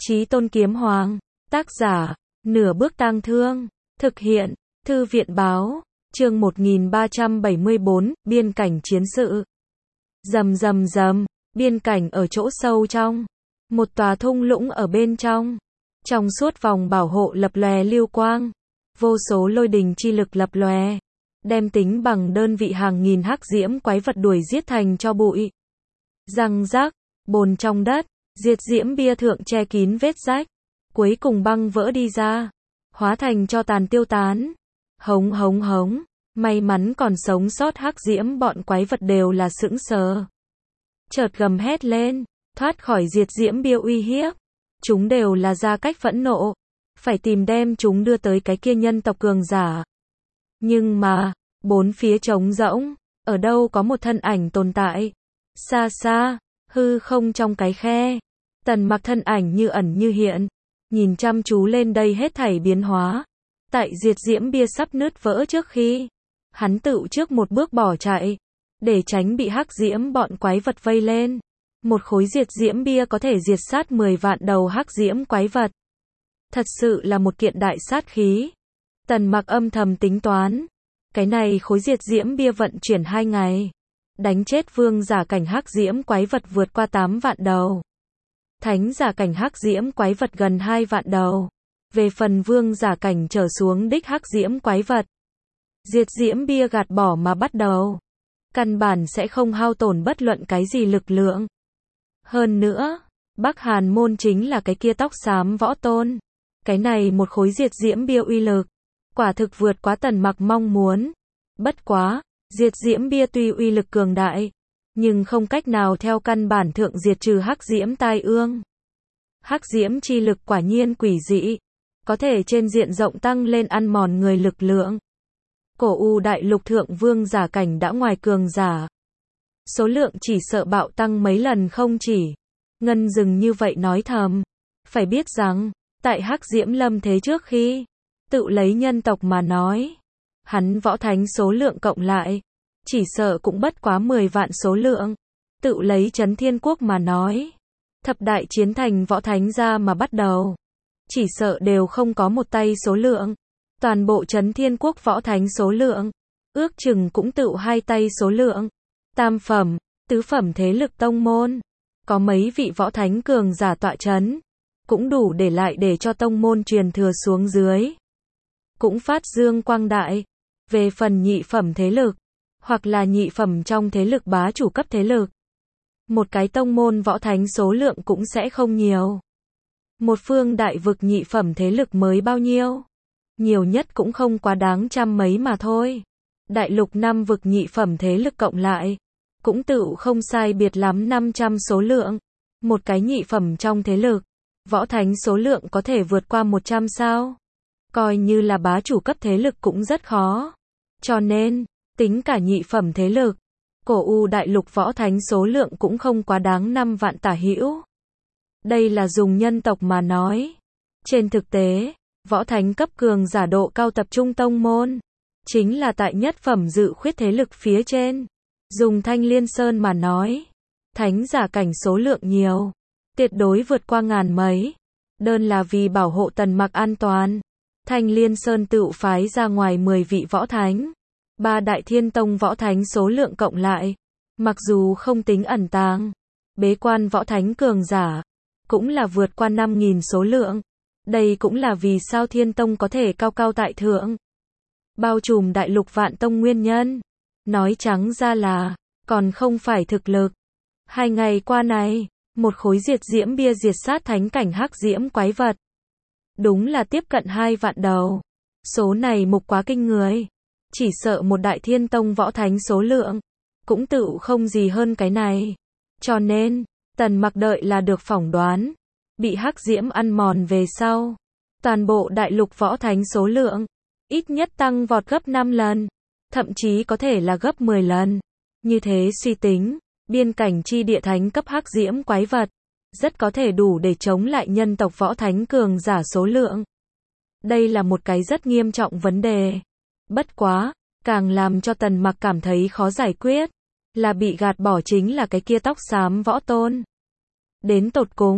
Chí Tôn Kiếm Hoàng. Tác giả, Nửa Bước Tang Thương. Thực hiện, Thư viện báo. Chương 1374, biên cảnh chiến sự. Rầm rầm rầm, biên cảnh ở chỗ sâu trong. Một tòa thung lũng ở bên trong. Trong suốt vòng bảo hộ lập lòe lưu quang. Vô số lôi đình chi lực lập lòe. Đem tính bằng đơn vị hàng nghìn hắc diễm quái vật đuổi giết thành cho bụi. Răng rác, bồn trong đất, diệt diễm bia thượng che kín vết rách. Cuối cùng băng vỡ đi ra. Hóa thành cho tàn tiêu tán. Hống hống hống. May mắn còn sống sót hắc diễm bọn quái vật đều là sững sờ. Chợt gầm hét lên. Thoát khỏi diệt diễm bia uy hiếp. Chúng đều là ra cách phẫn nộ. Phải tìm đem chúng đưa tới cái kia nhân tộc cường giả. Nhưng mà, bốn phía trống rỗng. Ở đâu có một thân ảnh tồn tại. Xa xa, hư không trong cái khe. Tần Mặc thân ảnh như ẩn như hiện. Nhìn chăm chú lên đây hết thảy biến hóa. Tại diệt diễm bia sắp nứt vỡ trước khi. Hắn tự trước một bước bỏ chạy. Để tránh bị hắc diễm bọn quái vật vây lên. Một khối diệt diễm bia có thể diệt sát 10 vạn đầu hắc diễm quái vật. Thật sự là một kiện đại sát khí. Tần Mặc âm thầm tính toán. Cái này khối diệt diễm bia vận chuyển 2 ngày. Đánh chết vương giả cảnh hắc diễm quái vật vượt qua 8 vạn đầu. Thánh giả cảnh hắc diễm quái vật gần 2 vạn đầu. Về phần vương giả cảnh trở xuống đích hắc diễm quái vật. Diệt diễm bia gạt bỏ mà bắt đầu. Căn bản sẽ không hao tổn bất luận cái gì lực lượng. Hơn nữa, Bắc Hàn môn chính là cái kia tóc xám võ tôn. Cái này một khối diệt diễm bia uy lực. Quả thực vượt quá Tần Mặc mong muốn. Bất quá, diệt diễm bia tuy uy lực cường đại. Nhưng không cách nào theo căn bản thượng diệt trừ hắc diễm tai ương. Hắc diễm chi lực quả nhiên quỷ dị. Có thể trên diện rộng tăng lên ăn mòn người lực lượng. Cổ U đại lục thượng vương giả cảnh đã ngoài cường giả. Số lượng chỉ sợ bạo tăng mấy lần không chỉ. Ngân dừng như vậy nói thầm. Phải biết rằng, tại hắc diễm lâm thế trước khi, tự lấy nhân tộc mà nói. Hắn võ thánh số lượng cộng lại. Chỉ sợ cũng bất quá 10 vạn số lượng. Tự lấy Chấn Thiên Quốc mà nói. Thập đại chiến thành võ thánh ra mà bắt đầu. Chỉ sợ đều không có một tay số lượng. Toàn bộ Chấn Thiên Quốc võ thánh số lượng. Ước chừng cũng tự 2 tay số lượng. Tam phẩm, tứ phẩm thế lực tông môn. Có mấy vị võ thánh cường giả tọa chấn. Cũng đủ để lại để cho tông môn truyền thừa xuống dưới. Cũng phát dương quang đại. Về phần nhị phẩm thế lực. Hoặc là nhị phẩm trong thế lực bá chủ cấp thế lực. Một cái tông môn võ thánh số lượng cũng sẽ không nhiều. Một phương đại vực nhị phẩm thế lực mới bao nhiêu? Nhiều nhất cũng không quá đáng trăm mấy mà thôi. Đại lục 5 vực nhị phẩm thế lực cộng lại. Cũng tự không sai biệt lắm 500 số lượng. Một cái nhị phẩm trong thế lực. Võ thánh số lượng có thể vượt qua 100 sao? Coi như là bá chủ cấp thế lực cũng rất khó. Cho nên, tính cả nhị phẩm thế lực. Cổ U đại lục võ thánh số lượng cũng không quá đáng 5 vạn tả hữu. Đây là dùng nhân tộc mà nói. Trên thực tế, võ thánh cấp cường giả độ cao tập trung tông môn. Chính là tại nhất phẩm dự khuyết thế lực phía trên. Dùng Thanh Liên Sơn mà nói. Thánh giả cảnh số lượng nhiều. Tuyệt đối vượt qua ngàn mấy. Đơn là vì bảo hộ Tần Mặc an toàn. Thanh Liên Sơn tự phái ra ngoài 10 vị võ thánh. 3 đại thiên tông võ thánh số lượng cộng lại. Mặc dù không tính ẩn tàng. Bế quan võ thánh cường giả. Cũng là vượt qua 5.000 số lượng. Đây cũng là vì sao thiên tông có thể cao cao tại thượng. Bao trùm đại lục vạn tông nguyên nhân. Nói trắng ra là, còn không phải thực lực. 2 ngày qua này, một khối diệt diễm bia diệt sát thánh cảnh hắc diễm quái vật. Đúng là tiếp cận 2 vạn đầu. Số này mục quá kinh người. Chỉ sợ một đại thiên tông võ thánh số lượng. Cũng tự không gì hơn cái này. Cho nên, Tần Mặc đợi là được phỏng đoán. Bị hắc diễm ăn mòn về sau. Toàn bộ đại lục võ thánh số lượng. Ít nhất tăng vọt gấp 5 lần. Thậm chí có thể là gấp 10 lần. Như thế suy tính. Biên cảnh chi địa thánh cấp hắc diễm quái vật. Rất có thể đủ để chống lại nhân tộc võ thánh cường giả số lượng. Đây là một cái rất nghiêm trọng vấn đề. Bất quá, càng làm cho Tần Mặc cảm thấy khó giải quyết. Là bị gạt bỏ chính là cái kia tóc xám võ tôn. Đến tột cùng,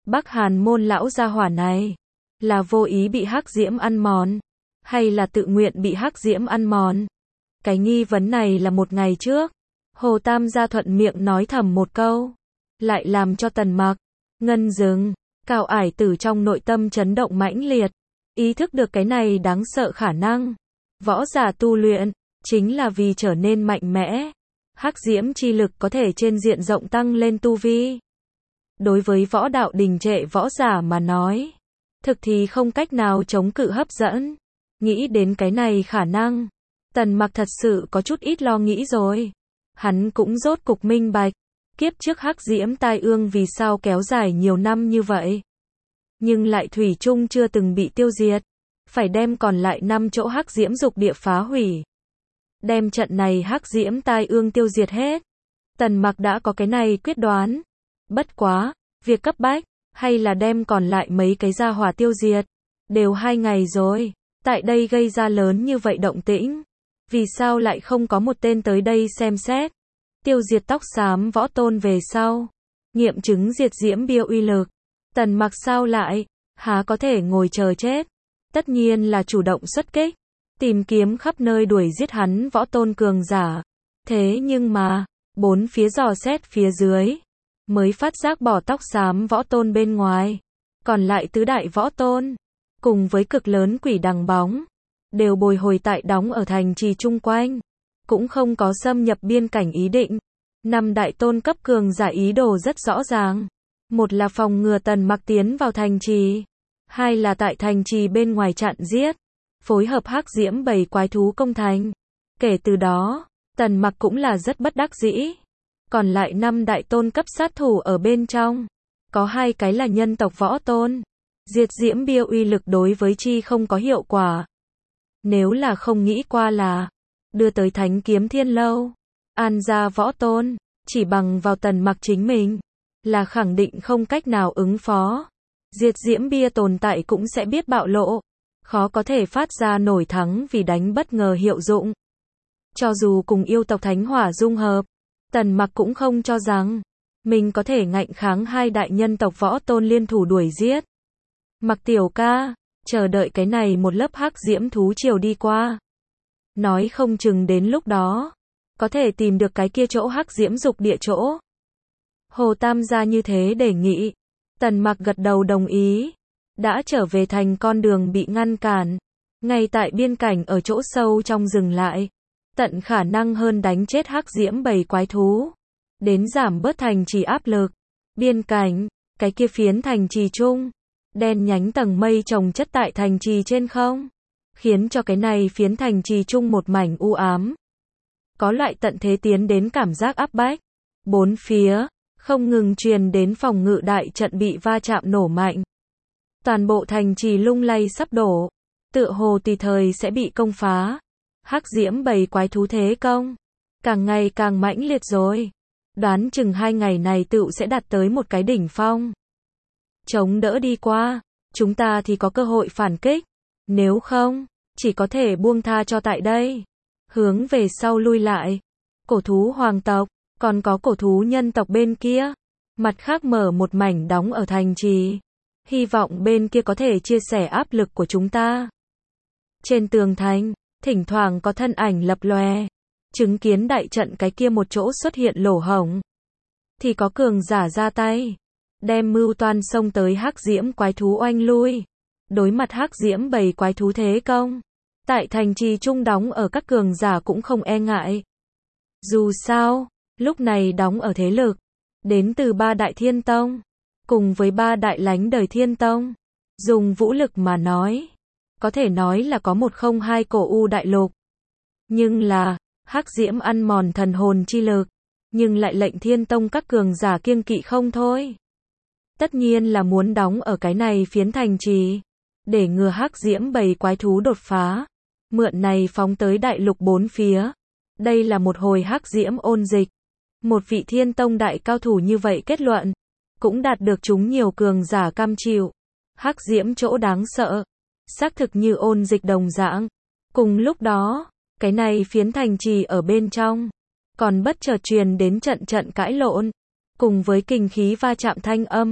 Bắc Hàn môn lão gia hỏa này, là vô ý bị hắc diễm ăn mòn, hay là tự nguyện bị hắc diễm ăn mòn? Cái nghi vấn này là một ngày trước, Hồ Tam gia thuận miệng nói thầm một câu, lại làm cho Tần Mặc, Ngân Dừng, Cao Ải Tử trong nội tâm chấn động mãnh liệt, ý thức được cái này đáng sợ khả năng. Võ giả tu luyện, chính là vì trở nên mạnh mẽ. Hắc diễm chi lực có thể trên diện rộng tăng lên tu vi. Đối với võ đạo đình trệ võ giả mà nói, thực thì không cách nào chống cự hấp dẫn. Nghĩ đến cái này khả năng, Tần Mặc thật sự có chút ít lo nghĩ rồi. Hắn cũng rốt cục minh bạch, kiếp trước hắc diễm tai ương vì sao kéo dài nhiều năm như vậy. Nhưng lại thủy chung chưa từng bị tiêu diệt. Phải đem còn lại 5 chỗ hắc diễm dục địa phá hủy. Đem trận này hắc diễm tai ương tiêu diệt hết. Tần Mặc đã có cái này quyết đoán. Bất quá, việc cấp bách, hay là đem còn lại mấy cái gia hỏa tiêu diệt. Đều 2 ngày rồi, tại đây gây ra lớn như vậy động tĩnh. Vì sao lại không có một tên tới đây xem xét. Tiêu diệt tóc xám võ tôn về sau. Nghiệm chứng diệt diễm bia uy lực. Tần Mặc sao lại, há có thể ngồi chờ chết. Tất nhiên là chủ động xuất kích. Tìm kiếm khắp nơi đuổi giết hắn võ tôn cường giả. Thế nhưng mà, 4 phía dò xét phía dưới. Mới phát giác bỏ tóc xám võ tôn bên ngoài. Còn lại tứ đại võ tôn. Cùng với cực lớn quỷ đằng bóng. Đều bồi hồi tại đóng ở thành trì chung quanh. Cũng không có xâm nhập biên cảnh ý định. 5 đại tôn cấp cường giả ý đồ rất rõ ràng. Một là phòng ngừa Tần Mặc tiến vào thành trì. 2 là tại thành trì bên ngoài chặn giết. Phối hợp hắc diễm bầy quái thú công thành. Kể từ đó, Tần Mặc cũng là rất bất đắc dĩ. Còn lại 5 đại tôn cấp sát thủ ở bên trong. Có 2 cái là nhân tộc võ tôn. Diệt diễm bia uy lực đối với chi không có hiệu quả. Nếu là không nghĩ qua là đưa tới Thánh Kiếm Thiên Lâu, an gia võ tôn, chỉ bằng vào Tần Mặc chính mình, là khẳng định không cách nào ứng phó. Diệt diễm bia tồn tại cũng sẽ biết bạo lộ. Khó có thể phát ra nổi thắng vì đánh bất ngờ hiệu dụng. Cho dù cùng yêu tộc thánh hỏa dung hợp, Tần Mặc cũng không cho rằng mình có thể ngạnh kháng 2 đại nhân tộc võ tôn liên thủ đuổi giết. Mặc tiểu ca, chờ đợi cái này một lớp hắc diễm thú triều đi qua. Nói không chừng đến lúc đó, có thể tìm được cái kia chỗ hắc diễm dục địa chỗ. Hồ Tam gia như thế đề nghị. Tần Mặc gật đầu đồng ý. Đã trở về thành con đường bị ngăn cản. Ngay tại biên cảnh ở chỗ sâu trong dừng lại. Tận khả năng hơn đánh chết hắc diễm bầy quái thú. Đến giảm bớt thành trì áp lực. Biên cảnh, cái kia phiến thành trì chung. Đen nhánh tầng mây chồng chất tại thành trì trên không. Khiến cho cái này phiến thành trì chung một mảnh u ám. Có loại tận thế tiến đến cảm giác áp bách. 4 phía, không ngừng truyền đến phòng ngự đại trận bị va chạm nổ mạnh. Toàn bộ thành trì lung lay sắp đổ. Tựa hồ tùy thời sẽ bị công phá. Hắc diễm bầy quái thú thế công. Càng ngày càng mãnh liệt rồi. Đoán chừng 2 ngày này tựu sẽ đạt tới một cái đỉnh phong. Chống đỡ đi qua, chúng ta thì có cơ hội phản kích. Nếu không, chỉ có thể buông tha cho tại đây. Hướng về sau lui lại. Cổ thú hoàng tộc, còn có cổ thú nhân tộc bên kia. Mặt khác mở một mảnh đóng ở thành trì. Hy vọng bên kia có thể chia sẻ áp lực của chúng ta. Trên tường thành, thỉnh thoảng có thân ảnh lập lòe. Chứng kiến đại trận cái kia một chỗ xuất hiện lỗ hổng. Thì có cường giả ra tay. Đem mưu toan xông tới hắc diễm quái thú oanh lui. Đối mặt hắc diễm bầy quái thú thế công. Tại thành trì trung đóng ở các cường giả cũng không e ngại. Dù sao, lúc này đóng ở thế lực. Đến từ 3 đại thiên tông. Cùng với 3 đại lánh đời thiên tông. Dùng vũ lực mà nói. Có thể nói là có 102 cổ u đại lục. Nhưng là, hắc diễm ăn mòn thần hồn chi lực. Nhưng lại lệnh thiên tông các cường giả kiêng kỵ không thôi. Tất nhiên là muốn đóng ở cái này phiến thành trì. Để ngừa hắc diễm bầy quái thú đột phá. Mượn này phóng tới đại lục 4 phía. Đây là một hồi hắc diễm ôn dịch. Một vị thiên tông đại cao thủ như vậy kết luận. Cũng đạt được chúng nhiều cường giả cam chịu. Hắc diễm chỗ đáng sợ. Xác thực như ôn dịch đồng dạng. Cùng lúc đó, cái này phiến thành trì ở bên trong. Còn bất chợt truyền đến trận trận cãi lộn. Cùng với kinh khí va chạm thanh âm.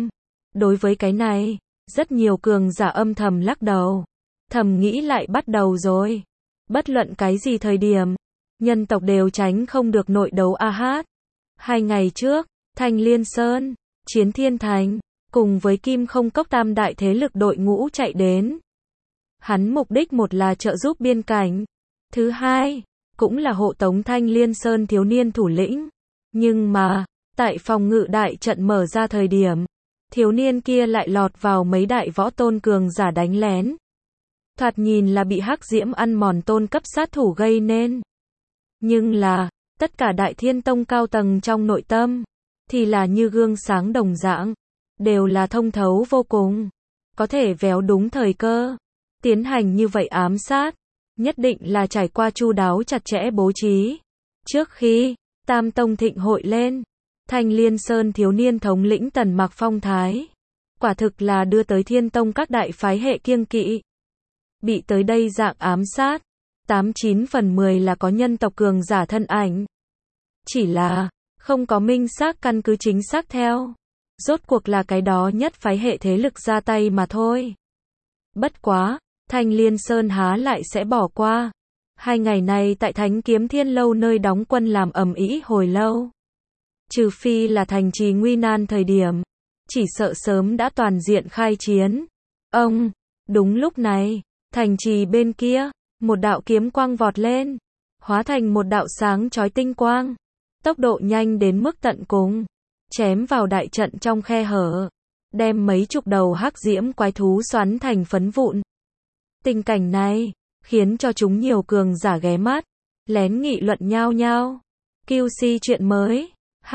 Đối với cái này, rất nhiều cường giả âm thầm lắc đầu. Thầm nghĩ lại bắt đầu rồi. Bất luận cái gì thời điểm, nhân tộc đều tránh không được nội đấu a hát. 2 ngày trước, Thanh Liên Sơn, Chiến Thiên Thành, cùng với Kim Không Cốc tam đại thế lực đội ngũ chạy đến. Hắn mục đích một là trợ giúp biên cảnh, thứ hai, cũng là hộ tống Thanh Liên Sơn thiếu niên thủ lĩnh. Nhưng mà, tại phòng ngự đại trận mở ra thời điểm, thiếu niên kia lại lọt vào mấy đại võ tôn cường giả đánh lén. Thoạt nhìn là bị hắc diễm ăn mòn tôn cấp sát thủ gây nên. Nhưng là, tất cả Đại Thiên Tông cao tầng trong nội tâm, thì là như gương sáng đồng dạng, đều là thông thấu vô cùng. Có thể véo đúng thời cơ, tiến hành như vậy ám sát, nhất định là trải qua chu đáo chặt chẽ bố trí. Trước khi Tam Tông thịnh hội lên, Thanh Liên Sơn thiếu niên thống lĩnh Tần Mặc phong thái, quả thực là đưa tới Thiên Tông các đại phái hệ kiêng kỵ. Bị tới đây dạng ám sát, 89 phần 10 là có nhân tộc cường giả thân ảnh. Chỉ là, không có minh xác căn cứ chính xác theo. Rốt cuộc là cái đó nhất phái hệ thế lực ra tay mà thôi. Bất quá, Thanh Liên Sơn há lại sẽ bỏ qua. 2 ngày này tại Thánh Kiếm Thiên Lâu nơi đóng quân làm ầm ĩ hồi lâu. Trừ phi là thành trì nguy nan thời điểm, chỉ sợ sớm đã toàn diện khai chiến. Đúng lúc này, thành trì bên kia, một đạo kiếm quang vọt lên, hóa thành một đạo sáng chói tinh quang, tốc độ nhanh đến mức tận cùng, chém vào đại trận trong khe hở, đem mấy chục đầu hắc diễm quái thú xoắn thành phấn vụn. Tình cảnh này khiến cho chúng nhiều cường giả ghé mắt, lén nghị luận nhao nhao. QC chuyện mới,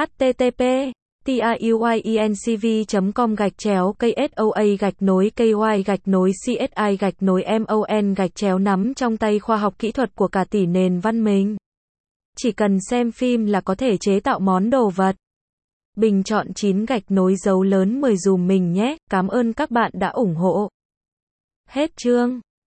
http://tiuyenscv.com/KSOA-KY-CSI-MON nắm trong tay khoa học kỹ thuật của cả tỷ nền văn minh. Chỉ cần xem phim là có thể chế tạo món đồ vật. Bình chọn 9 dấu lớn 10 dùm mình nhé, cảm ơn các bạn đã ủng hộ. Hết chương.